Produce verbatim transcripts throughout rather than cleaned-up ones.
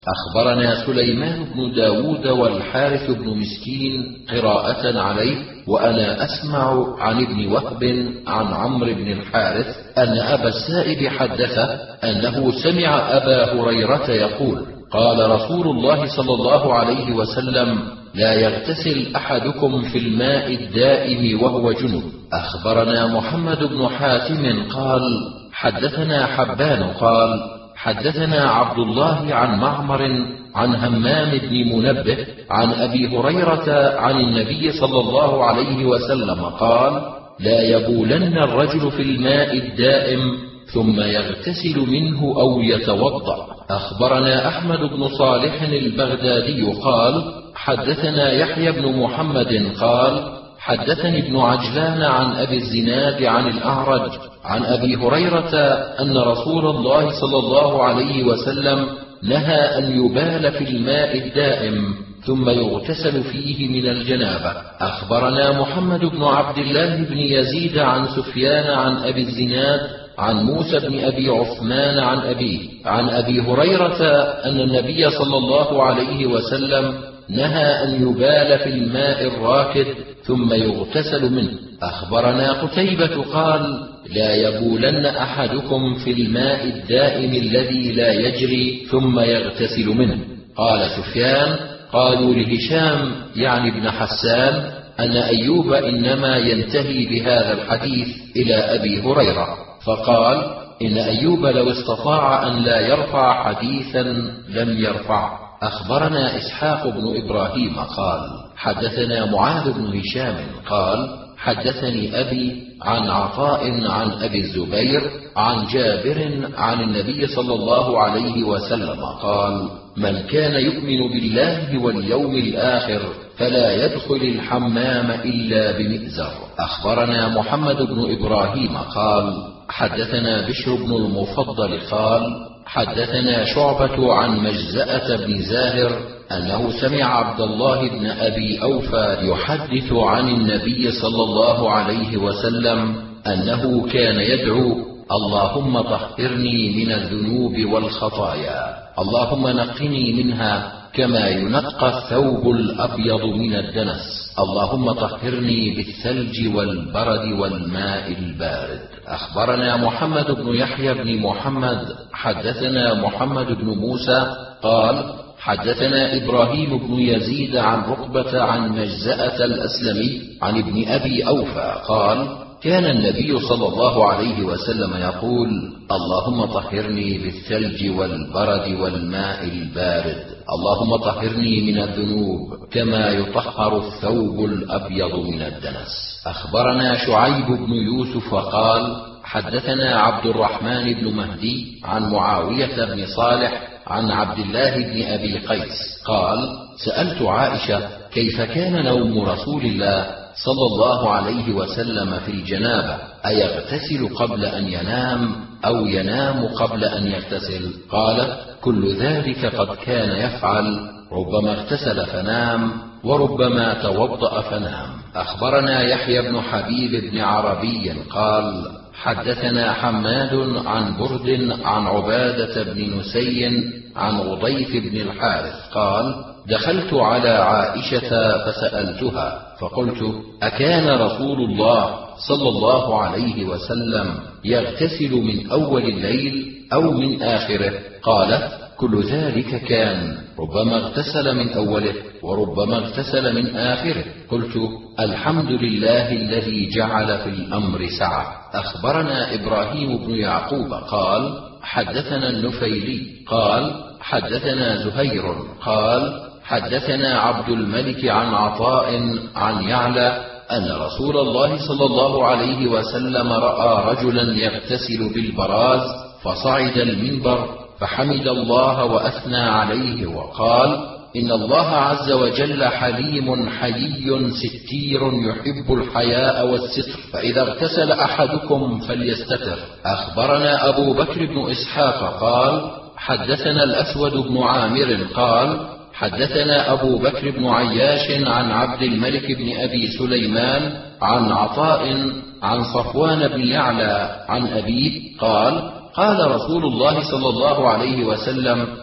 أخبرنا سليمان بن داود والحارث بن مسكين قراءة عليه، وأنا أسمع عن ابن وهب عن عمرو بن الحارث أن أبا السائب حدثه أنه سمع أبا هريرة يقول: قال رسول الله صلى الله عليه وسلم: لا يغتسل أحدكم في الماء الدائم وهو جنب. أخبرنا محمد بن حاتم قال: حدثنا حبان قال: حدثنا عبد الله عن معمر عن همام بن منبه عن أبي هريرة عن النبي صلى الله عليه وسلم قال: لا يبولن الرجل في الماء الدائم ثم يغتسل منه أو يتوضأ. أخبرنا أحمد بن صالح البغدادي قال: حدثنا يحيى بن محمد قال: حدثني ابن عجلان عن أبي الزناد عن الأعرج عن أبي هريرة أن رسول الله صلى الله عليه وسلم نهى أن يبال في الماء الدائم ثم يغتسل فيه من الجنابة. أخبرنا محمد بن عبد الله بن يزيد عن سفيان عن أبي الزناد عن موسى بن أبي عثمان عن أبيه عن أبي هريرة أن النبي صلى الله عليه وسلم نهى أن يبال في الماء الراكد ثم يغتسل منه. أخبرنا قتيبة قال: لا يبولن أحدكم في الماء الدائم الذي لا يجري ثم يغتسل منه. قال سفيان: قالوا لهشام يعني ابن حسان أن أيوب إنما ينتهي بهذا الحديث إلى أبي هريرة، فقال: إن أيوب لو استطاع أن لا يرفع حديثا لم يرفع. أخبرنا إسحاق بن إبراهيم قال: حدثنا معاذ بن هشام قال: حدثني أبي عن عطاء عن أبي الزبير عن جابر عن النبي صلى الله عليه وسلم قال: من كان يؤمن بالله واليوم الآخر فلا يدخل الحمام إلا بمئزر. أخبرنا محمد بن إبراهيم قال: حدثنا بشر بن المفضل قال: حدثنا شعبة عن مجزأة بن زاهر أنه سمع عبد الله بن أبي أوفى يحدث عن النبي صلى الله عليه وسلم أنه كان يدعو: اللهم طهرني من الذنوب والخطايا، اللهم نقني منها كما ينقى الثوب الأبيض من الدنس، اللهم طهرني بالثلج والبرد والماء البارد. أخبرنا محمد بن يحيى بن محمد حدثنا محمد بن موسى قال: حدثنا إبراهيم بن يزيد عن رقبة عن مجزأة الأسلمي عن ابن أبي أوفى قال: كان النبي صلى الله عليه وسلم يقول: اللهم طهرني بالثلج والبرد والماء البارد، اللهم طهرني من الذنوب كما يطهر الثوب الأبيض من الدنس. أخبرنا شعيب بن يوسف قال: حدثنا عبد الرحمن بن مهدي عن معاوية بن صالح عن عبد الله بن أبي قيس قال: سألت عائشة كيف كان نوم رسول الله صلى الله عليه وسلم في الجنابة، أيغتسل قبل أن ينام أو ينام قبل أن يغتسل؟ قالت: كل ذلك قد كان يفعل، ربما اغتسل فنام وربما توضأ فنام. أخبرنا يحيى بن حبيب بن عربي قال: حدثنا حماد عن برد عن عبادة بن نسي عن رضيف بن الحارث قال: دخلت على عائشة فسألتها فقلت: أكان رسول الله صلى الله عليه وسلم يغتسل من أول الليل أو من آخره؟ قالت: كل ذلك كان، ربما اغتسل من أوله وربما اغتسل من آخره. قلت: الحمد لله الذي جعل في الأمر سعة. أخبرنا إبراهيم بن يعقوب قال: حدثنا النفيلي قال: حدثنا زهير قال: حدثنا عبد الملك عن عطاء عن يعلى أن رسول الله صلى الله عليه وسلم رأى رجلا يغتسل بالبراز فصعد المنبر فحمد الله وأثنى عليه وقال: إن الله عز وجل حليم حيي ستير يحب الحياء والستر، فإذا اغتسل أحدكم فليستتر. أخبرنا أبو بكر بن إسحاق قال: حدثنا الأسود بن عامر قال: حدثنا أبو بكر بن عياش عن عبد الملك بن أبي سليمان عن عطاء عن صفوان بن يعلى عن أبيه قال: قال رسول الله صلى الله عليه وسلم: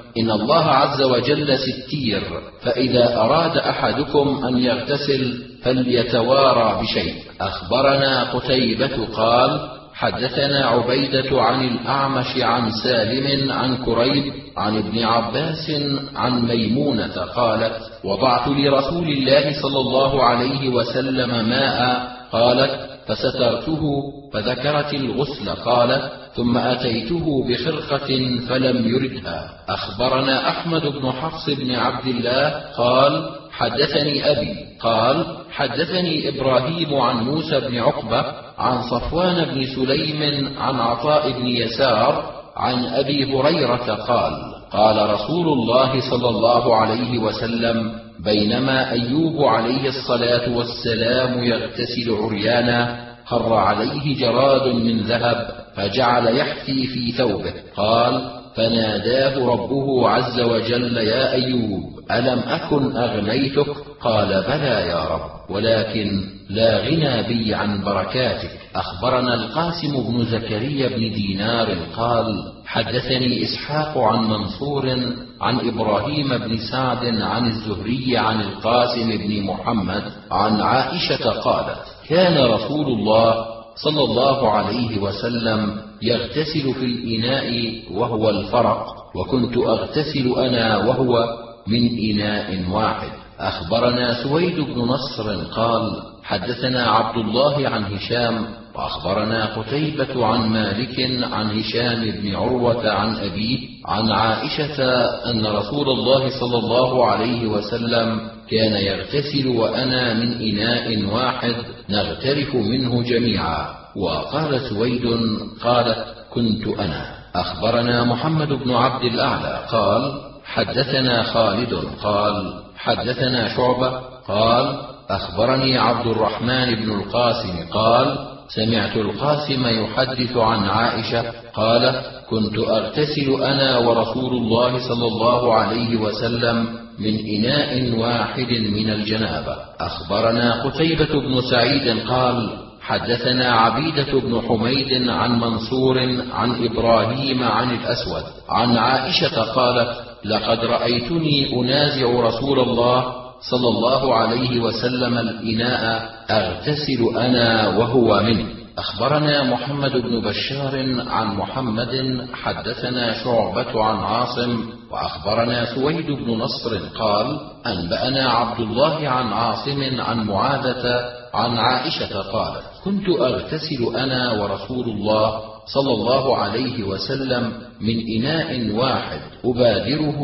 إن الله عز وجل ستير، فإذا أراد أحدكم أن يغتسل فليتوارى بشيء. أخبرنا قتيبة قال حدثنا عبيدة عن الأعمش عن سالم عن كريب عن ابن عباس عن ميمونة قالت وضعت لرسول الله صلى الله عليه وسلم ماء، قالت فسترته فذكرت الغسل، قالت ثم أتيته بخرقة فلم يردها. أخبرنا أحمد بن حفص بن عبد الله قال حدثني أبي قال حدثني إبراهيم عن موسى بن عقبة عن صفوان بن سليم عن عطاء بن يسار عن أبي هريرة قال قال رسول الله صلى الله عليه وسلم بينما أيوب عليه الصلاة والسلام يغتسل عريانا خر عليه جراد من ذهب فجعل يحفي في ثوبه، قال فناداه ربه عز وجل يا أيوب ألم أكن أغنيتك؟ قال بلى يا رب ولكن لا غنى بي عن بركاتك. أخبرنا القاسم بن زكريا بن دينار قال حدثني إسحاق عن منصور عن إبراهيم بن سعد عن الزهري عن القاسم بن محمد عن عائشة قالت كان رسول الله صلى الله عليه وسلم يغتسل في الإناء وهو الفرق، وكنت أغتسل أنا وهو من إناء واحد. أخبرنا سويد بن نصر قال حدثنا عبد الله عن هشام وأخبرنا قتيبة عن مالك عن هشام بن عروة عن أبيه عن عائشة أن رسول الله صلى الله عليه وسلم كان يغتسل وأنا من إناء واحد نغترف منه جميعا. وقال سويد قالت كنت أنا. أخبرنا محمد بن عبد الأعلى قال حدثنا خالد قال حدثنا شعبة قال أخبرني عبد الرحمن بن القاسم قال سمعت القاسم يحدث عن عائشة قال كنت أغتسل أنا ورسول الله صلى الله عليه وسلم من إناء واحد من الجنابة. أخبرنا قتيبة بن سعيد قال حدثنا عبيدة بن حميد عن منصور عن إبراهيم عن الأسود عن عائشة قالت لقد رأيتني أنازع رسول الله صلى الله عليه وسلم الإناء أغتسل أنا وهو منه. أخبرنا محمد بن بشار عن محمد حدثنا شعبة عن عاصم وأخبرنا سويد بن نصر قال أنبأنا عبد الله عن عاصم عن معاذة عن عائشة قالت كنت أغتسل أنا ورسول الله صلى الله عليه وسلم من إناء واحد أبادره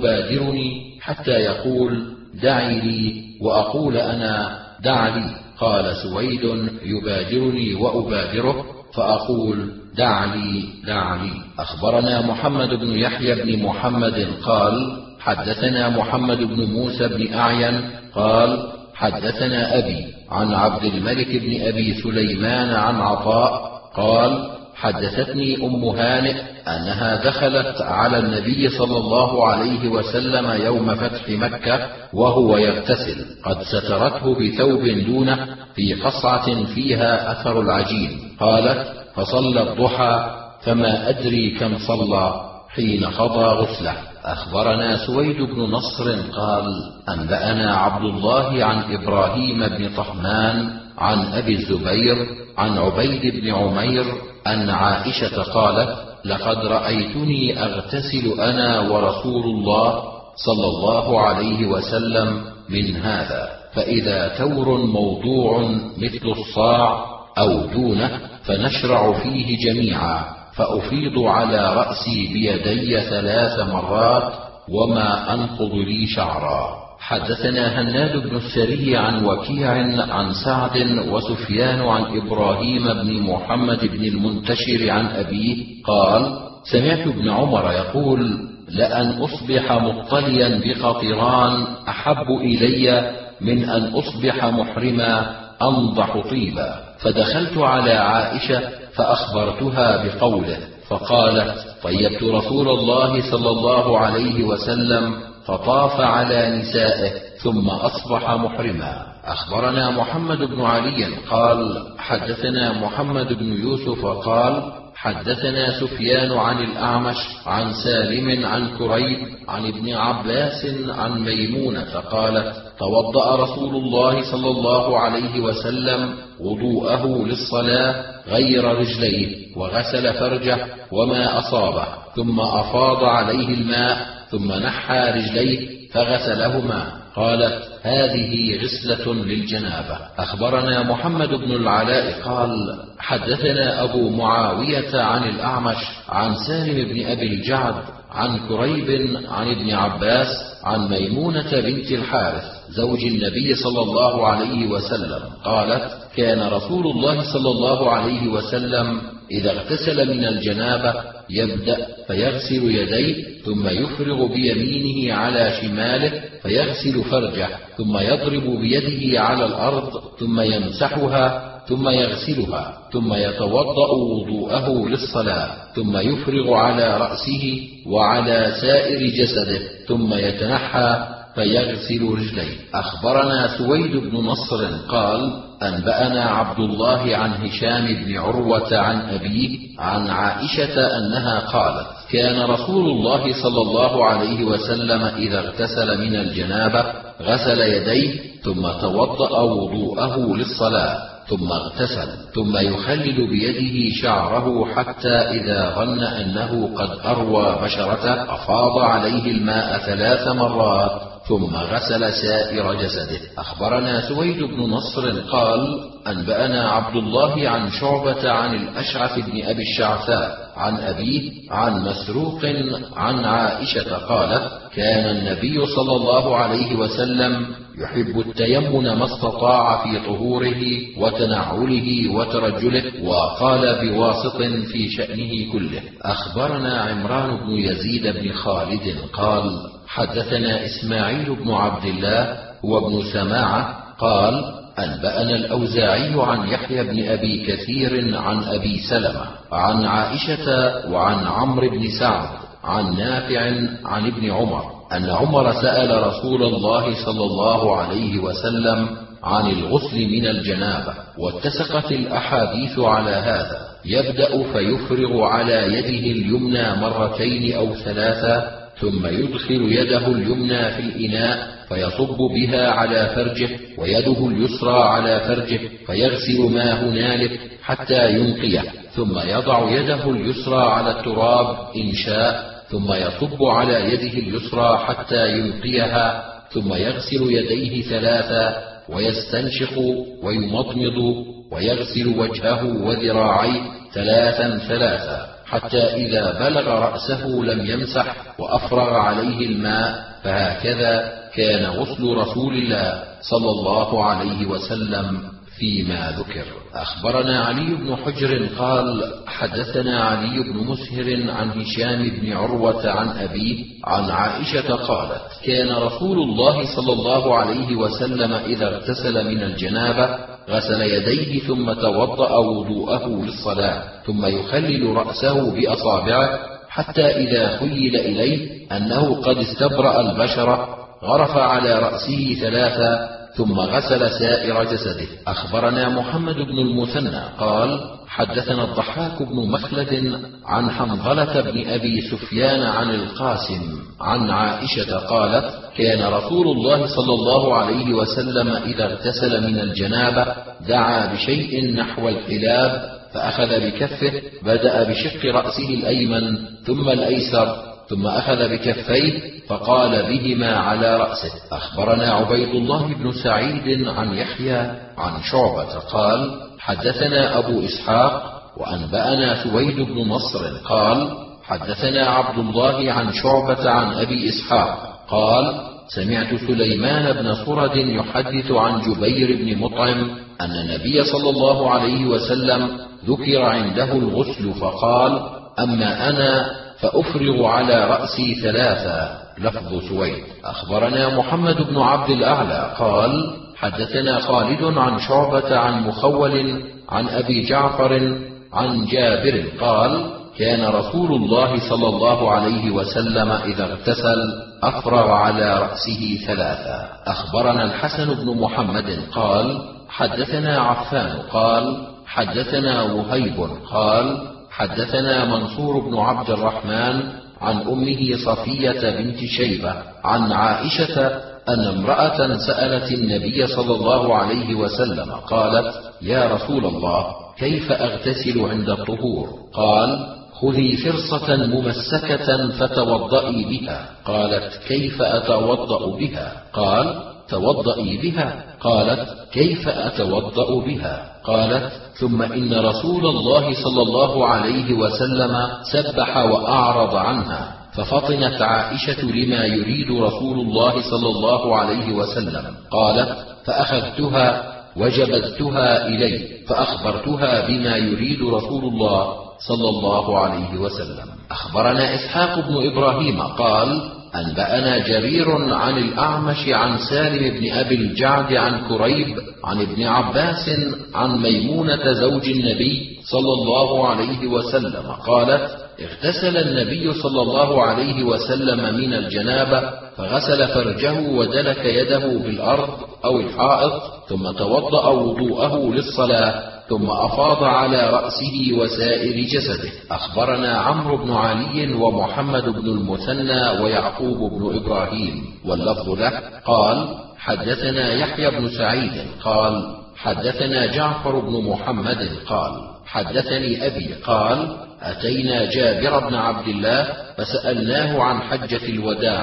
ويبادرني حتى يقول دعي لي وأقول أنا دع لي. قال سويد يبادرني وأبادره فأقول دع لي دع لي. أخبرنا محمد بن يحيى بن محمد قال حدثنا محمد بن موسى بن أعين قال حدثنا أبي عن عبد الملك بن أبي سليمان عن عطاء قال حدثتني أم هانئ أنها دخلت على النبي صلى الله عليه وسلم يوم فتح مكة وهو يغتسل قد سترته بثوب دونه في قصعة فيها أثر العجين. قالت فصلى الضحى فما أدري كم صلى حين قضى غسله. أخبرنا سويد بن نصر قال أنبأنا عبد الله عن إبراهيم بن طهمان عن أبي الزبير عن عبيد بن عمير أن عائشة قالت لقد رأيتني أغتسل أنا ورسول الله صلى الله عليه وسلم من هذا، فإذا تور موضوع مثل الصاع أو دونه فنشرع فيه جميعا، فأفيض على رأسي بيدي ثلاث مرات وما أنقض لي شعرا. حدثنا هناد بن السري عن وكيع عن سعد وسفيان عن إبراهيم بن محمد بن المنتشر عن أبيه قال سمعت ابن عمر يقول لأن أصبح مطليا بقطران أحب إلي من أن أصبح محرما أنضح طيبا. فدخلت على عائشة فأخبرتها بقوله فقالت طيبت رسول الله صلى الله عليه وسلم فطاف على نسائه ثم أصبح محرما. أخبرنا محمد بن علي قال حدثنا محمد بن يوسف قال حدثنا سفيان عن الأعمش عن سالم عن كريب عن ابن عباس عن ميمونة قالت: توضأ رسول الله صلى الله عليه وسلم وضوءه للصلاة غير رجليه، وغسل فرجه وما أصابه، ثم أفاض عليه الماء، ثم نحى رجليه فغسلهما. قالت: هذه غسلة للجنابة. أخبرنا محمد بن العلاء قال: حدثنا أبو معاوية عن الأعمش عن سالم بن أبي الجعد عن كريب عن ابن عباس عن ميمونة بنت الحارث زوج النبي صلى الله عليه وسلم قالت: كان رسول الله صلى الله عليه وسلم إذا اغتسل من الجنابة يبدأ فيغسل يديه، ثم يفرغ بيمينه على شماله فيغسل فرجه، ثم يضرب بيده على الأرض، ثم يمسحها، ثم يغسلها، ثم يتوضأ وضوءه للصلاة، ثم يفرغ على رأسه وعلى سائر جسده، ثم يتنحى فيغسل رجليه. أخبرنا سويد بن نصر قال: أنبأنا عبد الله عن هشام بن عروة عن أبيه عن عائشة أنها قالت: كان رسول الله صلى الله عليه وسلم إذا اغتسل من الجنابة غسل يديه، ثم توضأ وضوءه للصلاة، ثم اغتسل، ثم يخلل بيده شعره حتى إذا ظن أنه قد أروى بشرته أفاض عليه الماء ثلاث مرات، ثم غسل سائر جسده. أخبرنا سويد بن نصر قال: أنبأنا عبد الله عن شعبة عن الأشعث بن أبي الشعثاء عن أبيه عن مسروق عن عائشة قالت: كان النبي صلى الله عليه وسلم يحب التيمن ما استطاع في طهوره وتنعله وترجله، وقال بواسط في شأنه كله. أخبرنا عمران بن يزيد بن خالد قال: حدثنا إسماعيل بن عبد الله وابن سماعة قال: أنبأنا الأوزاعي عن يحيى بن أبي كثير عن أبي سلمة عن عائشة وعن عمرو بن سعد عن نافع عن ابن عمر أن عمر سأل رسول الله صلى الله عليه وسلم عن الغسل من الجنابة، واتسقت الأحاديث على هذا: يبدأ فيفرغ على يده اليمنى مرتين أو ثلاثة، ثم يدخل يده اليمنى في الإناء فيصب بها على فرجه، ويده اليسرى على فرجه، فيغسل ما هنالك حتى ينقيه، ثم يضع يده اليسرى على التراب إن شاء، ثم يصب على يده اليسرى حتى ينقيها، ثم يغسل يديه ثلاثا، ويستنشق ويمضمض، ويغسل وجهه وذراعيه ثلاثا ثلاثا، حتى إذا بلغ رأسه لم يمسح وأفرغ عليه الماء. فهكذا كان غسل رسول الله صلى الله عليه وسلم فيما ذكر. أخبرنا علي بن حجر قال: حدثنا علي بن مسهر عن هشام بن عروة عن أبيه عن عائشة قالت: كان رسول الله صلى الله عليه وسلم إذا اغتسل من الجنابة غسل يديه، ثم توضأ وضوءه للصلاة، ثم يخلل رأسه بأصابعه حتى إذا خيل إليه أنه قد استبرأ البشرة غرف على رأسه ثلاثا، ثم غسل سائر جسده. أخبرنا محمد بن المثنى قال: حدثنا الضحاك بن مخلد عن حنظلة بن أبي سفيان عن القاسم عن عائشة قالت: كان رسول الله صلى الله عليه وسلم إذا اغتسل من الجنابة دعا بشيء نحو الحلاب، فأخذ بكفه، بدأ بشق رأسه الأيمن ثم الأيسر، ثم أخذ بكفيه فقال بهما على رأسه. أخبرنا عبيد الله بن سعيد عن يحيى عن شعبة قال: حدثنا أبو إسحاق وأنبأنا سويد بن نصر قال: حدثنا عبد الله عن شعبة عن أبي إسحاق قال: سمعت سليمان بن صرد يحدث عن جبير بن مطعم أن النبي صلى الله عليه وسلم ذكر عنده الغسل فقال: أما أنا فأفرغ على رأسي ثلاثا. لفظ سويد. أخبرنا محمد بن عبد الأعلى قال: حدثنا خالد عن شعبة عن مخول عن أبي جعفر عن جابر قال: كان رسول الله صلى الله عليه وسلم إذا اغتسل أفرغ على رأسه ثلاثا. أخبرنا الحسن بن محمد قال: حدثنا عفان قال: حدثنا وهيب قال: حدثنا منصور بن عبد الرحمن عن أمه صفية بنت شيبة عن عائشة أن امرأة سألت النبي صلى الله عليه وسلم قالت: يا رسول الله، كيف أغتسل عند الطهور؟ قال: خذي فرصة ممسكة فتوضئي بها. قالت: كيف أتوضأ بها؟ قال: توضئي بها. قالت: كيف أتوضأ بها؟ قالت: ثم إن رسول الله صلى الله عليه وسلم سبح وأعرض عنها، ففطنت عائشة لما يريد رسول الله صلى الله عليه وسلم. قالت: فأخذتها وجبذتها إلي فأخبرتها بما يريد رسول الله صلى الله عليه وسلم. أخبرنا إسحاق بن إبراهيم قال: أنبأنا جرير عن الأعمش عن سالم بن أبي الجعد عن كريب عن ابن عباس عن ميمونة زوج النبي صلى الله عليه وسلم قالت: اغتسل النبي صلى الله عليه وسلم من الجنابة، فغسل فرجه ودلك يده بالأرض أو الحائط، ثم توضأ وضوءه للصلاة، ثم أفاض على رأسه وسائر جسده. أخبرنا عمرو بن علي ومحمد بن المثنى ويعقوب بن إبراهيم واللفظ له قال: حدثنا يحيى بن سعيد قال: حدثنا جعفر بن محمد قال: حدثني أبي قال: أتينا جابر بن عبد الله فسألناه عن حجة الوداع،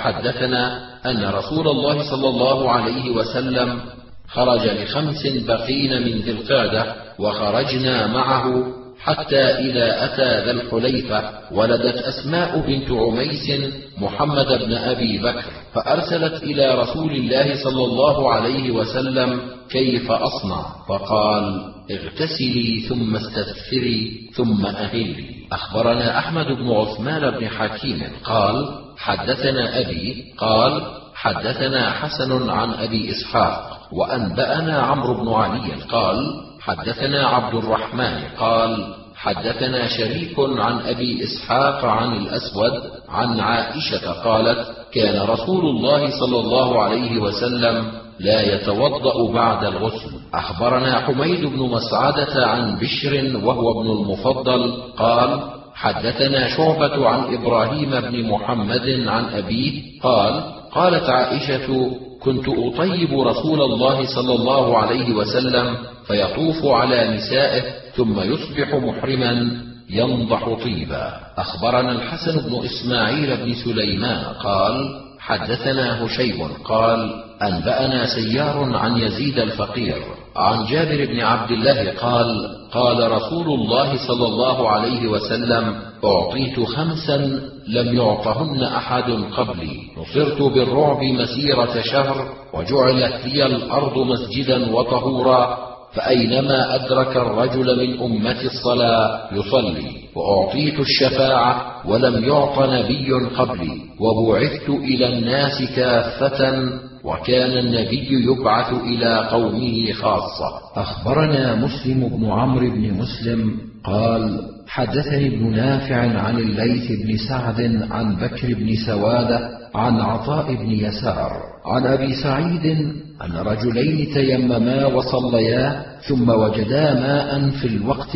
فحدثنا أن رسول الله صلى الله عليه وسلم خرج لخمس بقين من ذي القعدة، وخرجنا معه حتى إذا أتى ذا الحليفة ولدت أسماء بنت عميس محمد بن أبي بكر، فأرسلت إلى رسول الله صلى الله عليه وسلم: كيف أصنع؟ فقال: اغتسلي ثم استغفري ثم أهلي. أخبرنا أحمد بن عثمان بن حكيم قال: حدثنا أبي قال: حدثنا حسن عن أبي إسحاق، وأنبأنا عمرو بن علي قال: حدثنا عبد الرحمن قال: حدثنا شريك عن أبي إسحاق عن الأسود عن عائشة قالت: كان رسول الله صلى الله عليه وسلم لا يتوضأ بعد الغسل. أخبرنا حميد بن مسعدة عن بشر وهو ابن المفضل قال: حدثنا شعبة عن إبراهيم بن محمد عن أبيه قال: قالت عائشة: كنت أطيب رسول الله صلى الله عليه وسلم فيطوف على نسائه ثم يصبح محرما ينضح طيبا. أخبرنا الحسن بن إسماعيل بن سليمان قال: حدثنا هشيم قال: أنبأنا سيار عن يزيد الفقير عن جابر بن عبد الله قال: قال رسول الله صلى الله عليه وسلم: أعطيت خمسا لم يعطهن أحد قبلي، نصرت بالرعب مسيرة شهر، وجعلت لي الأرض مسجدا وطهورا، فأينما أدرك الرجل من أمتي الصلاة يصلي، وأعطيت الشفاعة ولم يعط نبي قبلي، وبعثت إلى الناس كافة، وكان النبي يبعث إلى قومه خاصة. أخبرنا مسلم بن عمرو بن مسلم قال: حدثني ابن نافع عن الليث بن سعد عن بكر بن سوادة عن عطاء بن يسار عن أبي سعيد أن رجلين تيمما وصليا، ثم وجدا ماء في الوقت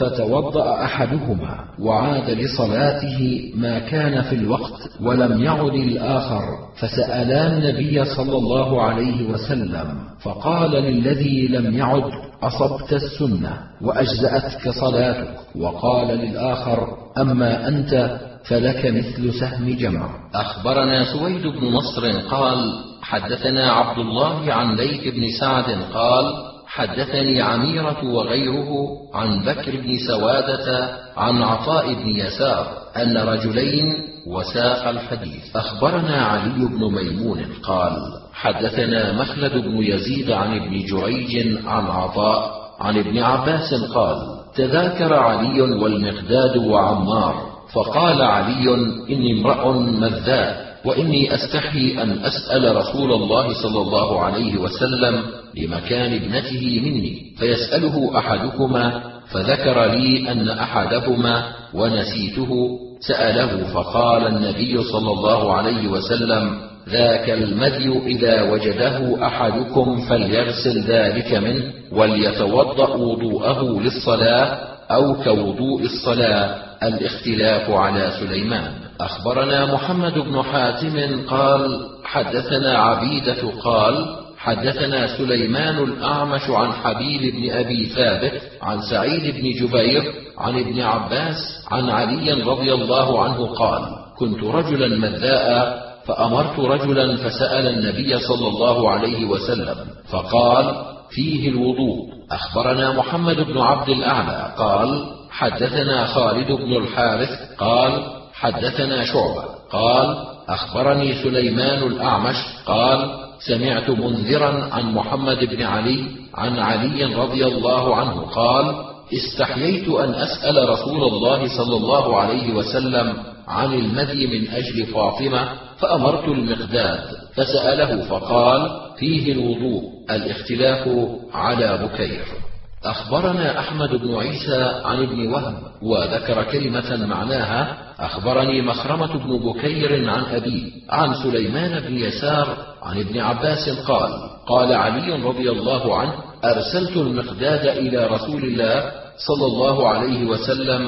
فتوضأ أحدهما وعاد لصلاته ما كان في الوقت، ولم يعد الآخر، فسألا النبي صلى الله عليه وسلم، فقال للذي لم يعد: أصبت السنة وأجزأتك صلاتك. وقال للآخر: أما أنت فلك مثل سهم جمع. أخبرنا سويد بن نصر قال: حدثنا عبد الله عن ليث بن سعد قال: حدثني عميرة وغيره عن بكر بن سوادة عن عطاء بن يسار أن رجلين، وساق الحديث. أخبرنا علي بن ميمون قال: حدثنا مخلد بن يزيد عن ابن جريج عن عطاء عن ابن عباس قال: تذاكر علي والمقداد وعمار، فقال علي: إني امرأ مذاء، وإني أستحي أن أسأل رسول الله صلى الله عليه وسلم لمكان ابنته مني، فيسأله أحدكما، فذكر لي أن أحدهما ونسيته سأله، فقال النبي صلى الله عليه وسلم: ذاك المذي إذا وجده أحدكم فليغسل ذلك منه، وليتوضأ وضوءه للصلاة، أو كوضوء الصلاة، الاختلاف على سليمان. أخبرنا محمد بن حاتم قال حدثنا عبيدة قال حدثنا سليمان الأعمش عن حبيب بن أبي ثابت عن سعيد بن جبير عن ابن عباس عن علي رضي الله عنه قال كنت رجلا مذاء فأمرت رجلا فسأل النبي صلى الله عليه وسلم فقال فيه الوضوء. أخبرنا محمد بن عبد الأعلى قال حدثنا خالد بن الحارث قال حدثنا شعبة قال أخبرني سليمان الأعمش قال سمعت منذرا عن محمد بن علي عن علي رضي الله عنه قال استحييت أن أسأل رسول الله صلى الله عليه وسلم عن المذي من أجل فاطمة فأمرت المقداد فسأله فقال فيه الوضوء، الاختلاف على بكير. أخبرنا أحمد بن عيسى عن ابن وهب وذكر كلمة معناها أخبرني مخرمة بن بكير عن أبيه عن سليمان بن يسار عن ابن عباس قال قال علي رضي الله عنه أرسلت المقداد إلى رسول الله صلى الله عليه وسلم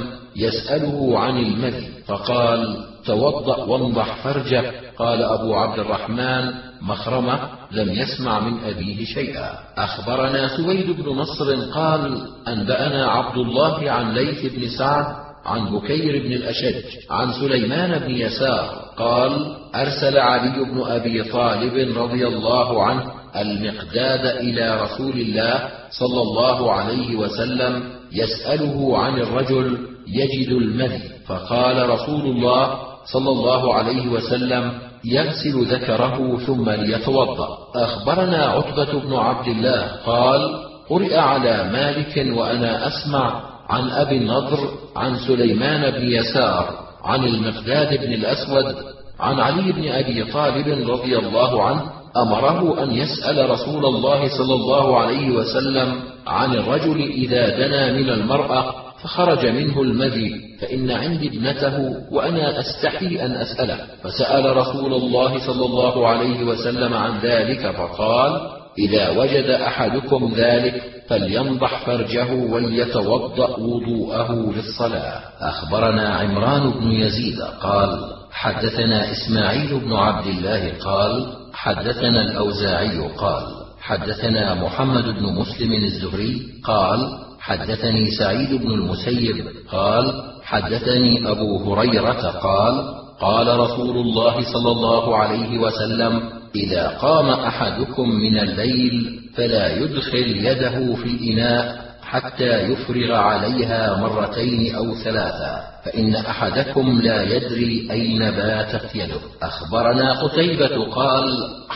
يسأله عن المذي فقال توضأ وانضح فرجك. قال أبو عبد الرحمن مخرمة لم يسمع من أبيه شيئا. أخبرنا سويد بن نصر قال أنبأنا عبد الله عن ليث بن سعد عن بكير بن الأشج عن سليمان بن يسار قال أرسل علي بن أبي طالب رضي الله عنه المقداد إلى رسول الله صلى الله عليه وسلم يسأله عن الرجل يجد المذي فقال رسول الله صلى الله عليه وسلم يغسل ذكره ثم ليتوضأ. أخبرنا عتبة بن عبد الله قال قرئ على مالك وأنا أسمع عن أبي النضر عن سليمان بن يسار عن المقداد بن الأسود عن علي بن أبي طالب رضي الله عنه أمره أن يسأل رسول الله صلى الله عليه وسلم عن الرجل إذا دنا من المرأة فخرج منه المذي فإن عندي ابنته وأنا أستحي أن أسأله. فسأل رسول الله صلى الله عليه وسلم عن ذلك فقال إذا وجد أحدكم ذلك فلينضح فرجه وليتوضأ وضوءه للصلاة. أخبرنا عمران بن يزيد قال حدثنا إسماعيل بن عبد الله قال حدثنا الأوزاعي قال حدثنا محمد بن مسلم الزهري قال حدثني سعيد بن المسيب قال حدثني أبو هريرة قال قال رسول الله صلى الله عليه وسلم إذا قام أحدكم من الليل فلا يدخل يده في الإناء حتى يفرغ عليها مرتين أو ثلاثا فإن أحدكم لا يدري أين باتت يده. أخبرنا قتيبة قال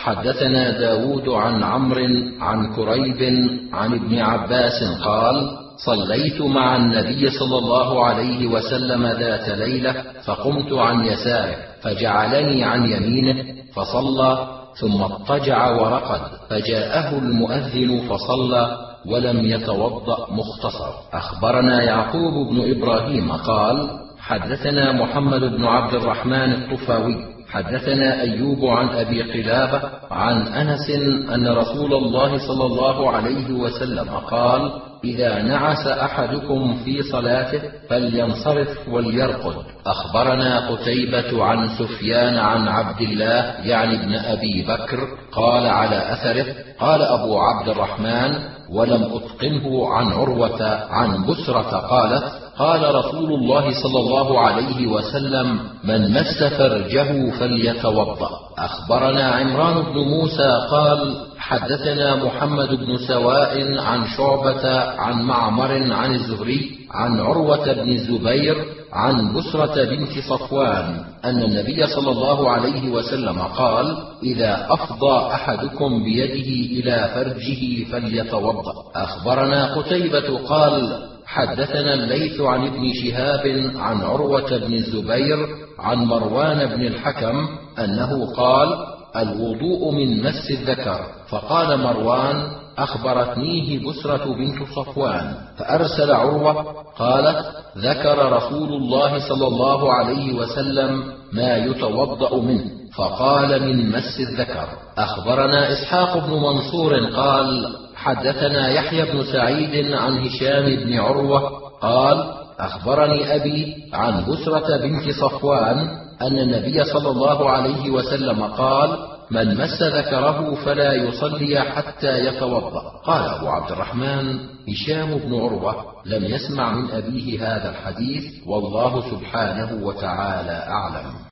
حدثنا داود عن عمرو عن كريب عن ابن عباس قال صليت مع النبي صلى الله عليه وسلم ذات ليلة فقمت عن يساره فجعلني عن يمينه فصلى ثم اضطجع ورقد فجاءه المؤذن فصلى ولم يتوضأ. مختصر. أخبرنا يعقوب بن إبراهيم قال حدثنا محمد بن عبد الرحمن الطفاوي حدثنا أيوب عن أبي قلابة عن أنس أن رسول الله صلى الله عليه وسلم قال إذا نعس أحدكم في صلاته فلينصرف وليرقد. أخبرنا قتيبة عن سفيان عن عبد الله يعني ابن أبي بكر قال على أثره قال أبو عبد الرحمن ولم أتقنه عن عروة عن بسرة قالت قال رسول الله صلى الله عليه وسلم من مس فرجه فليتوضأ. أخبرنا عمران بن موسى قال حدثنا محمد بن سواء عن شعبة عن معمر عن الزهري عن عروة بن الزبير عن بسرة بنت صفوان أن النبي صلى الله عليه وسلم قال إذا أفضى أحدكم بيده إلى فرجه فليتوضأ. أخبرنا قتيبة قال حدثنا الليث عن ابن شهاب عن عروة بن الزبير عن مروان بن الحكم أنه قال الوضوء من مس الذكر فقال مروان أخبرتنيه بسرة بنت صفوان فأرسل عروة قالت ذكر رسول الله صلى الله عليه وسلم ما يتوضأ منه فقال من مس الذكر. أخبرنا إسحاق بن منصور قال حدثنا يحيى بن سعيد عن هشام بن عروة قال: أخبرني أبي عن بسرة بنت صفوان أن النبي صلى الله عليه وسلم قال: من مس ذكره فلا يصلي حتى يتوضأ. قال أبو عبد الرحمن: هشام بن عروة لم يسمع من أبيه هذا الحديث، والله سبحانه وتعالى أعلم.